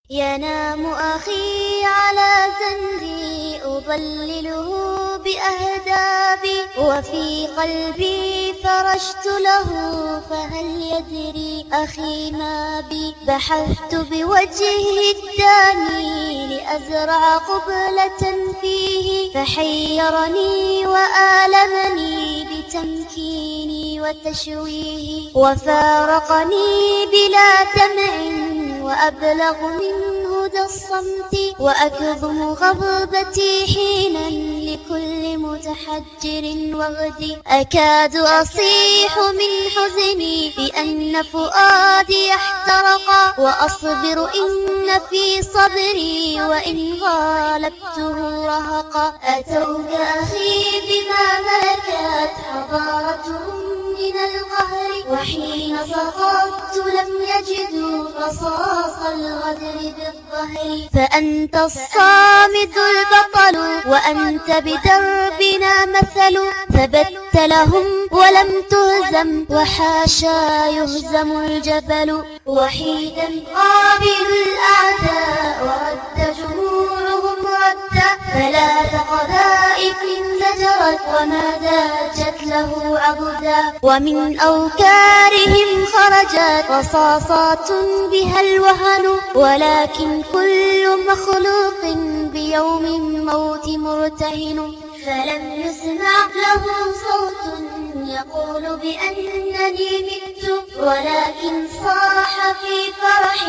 ينام أخي على زنبي أظلله بأهدابي، وفي قلبي فرشت له فهل يدري أخي ما بي. بحثت بوجهه الداني لأزرع قبلة فيه، فحيرني وآلمني بتمكيني وتشويه، وفارقني بلا دمع وأبلغ من هدى الصمت، وأكظم غضبتي حينا لكل متحجر وغدي. أكاد أصيح من حزني بأن فؤادي احترق، وأصبر إن في صبري وإن غالبته رهقا. أتوك أخي بما ملكت حضارتهم من القهر، وحين سقطت لم يجدوا رصاص الغدر بالظهر. فأنت الصامد البطل وأنت بدربنا مثل، ثبت لهم ولم تهزم وحاشا يهزم الجبل. وحيدا قابل الأعداء ورد جمهورهم ردا، ثلاث قذائف زجرت وما داجت له عضدا. ومن أوكارهم خرجت رصاصات بها الوهن، ولكن كل مخلوق بيوم الموت مرتهن. فلم يسمع له صوت يقول بأنني مت، ولكن صاح في فرح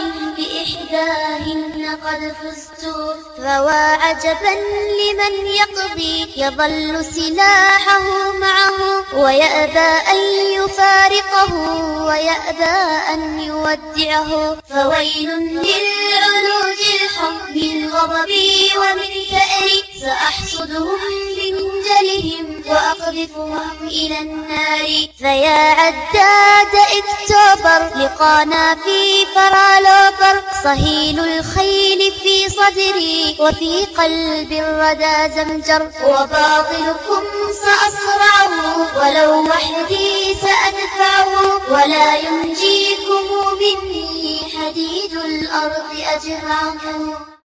بإحداهن قد فزت. فوا عجبا لمن يقضي يظل سلاحه معه، ويأبى أن يفارقه ويأبى أن يودعه. فويل للعلوج الحب الغضب ومن ثأري، سأحصدهم بمنجلهم وأقذفهم إلى النار. فيا عداد اكتوبر لقانا في فرالوبر، صهيل الخيل في صدري وفي قلب الردى زمجر. وباطلكم سأصرعه ولو وحدي سأدفعه، ولا ينجيكم مني حديد الأرض أجرعه.